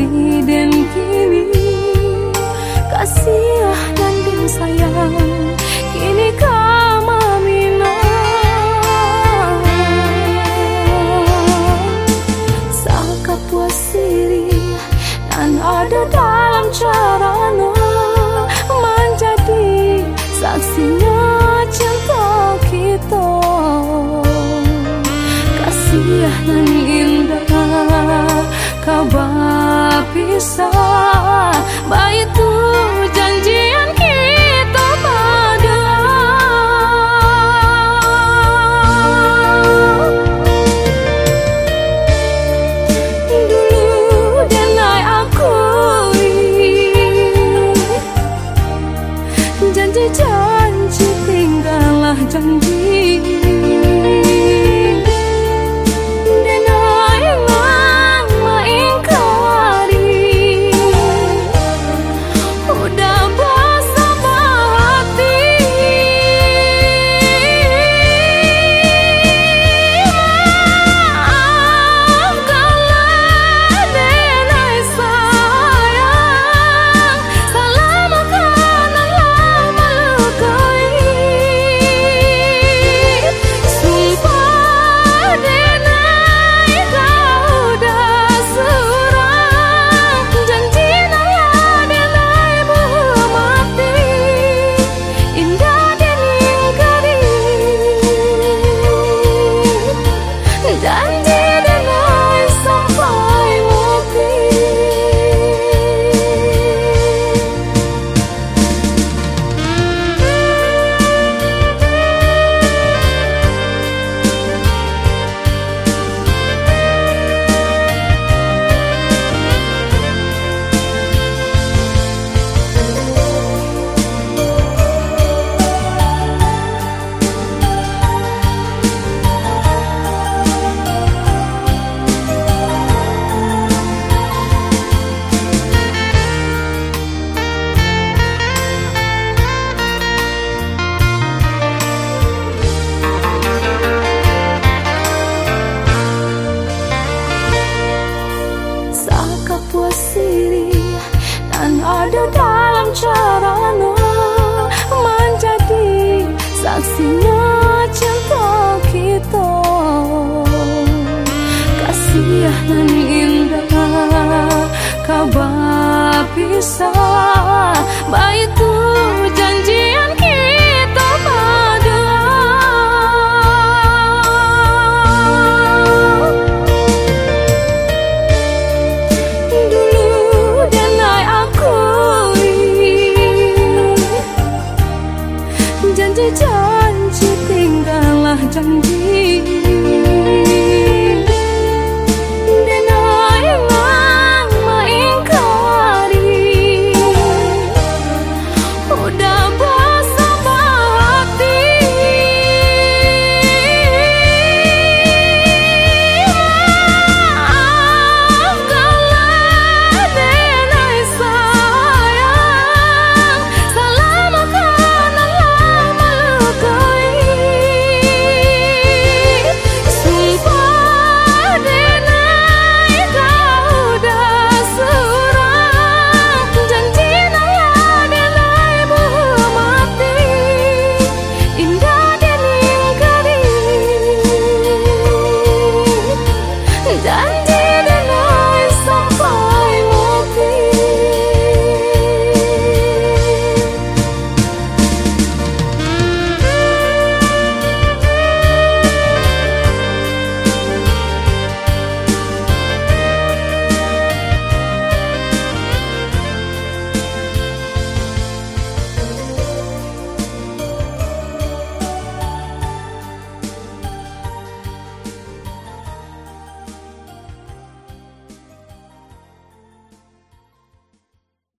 janji dan kini kasih dan bin sayang kini kama mina saka puasiri dan ada dalam caranya menjadi saksinya cinta kita kasih dan indah kabar pisah baik itu janjian kita pada dulu dan aku janji-janji tinggallah janji ada dalam caranya menjadi saksinya cinta kita kasih dan indah kabar pisah baik itu janjian kita pada janji-janji tinggallah janji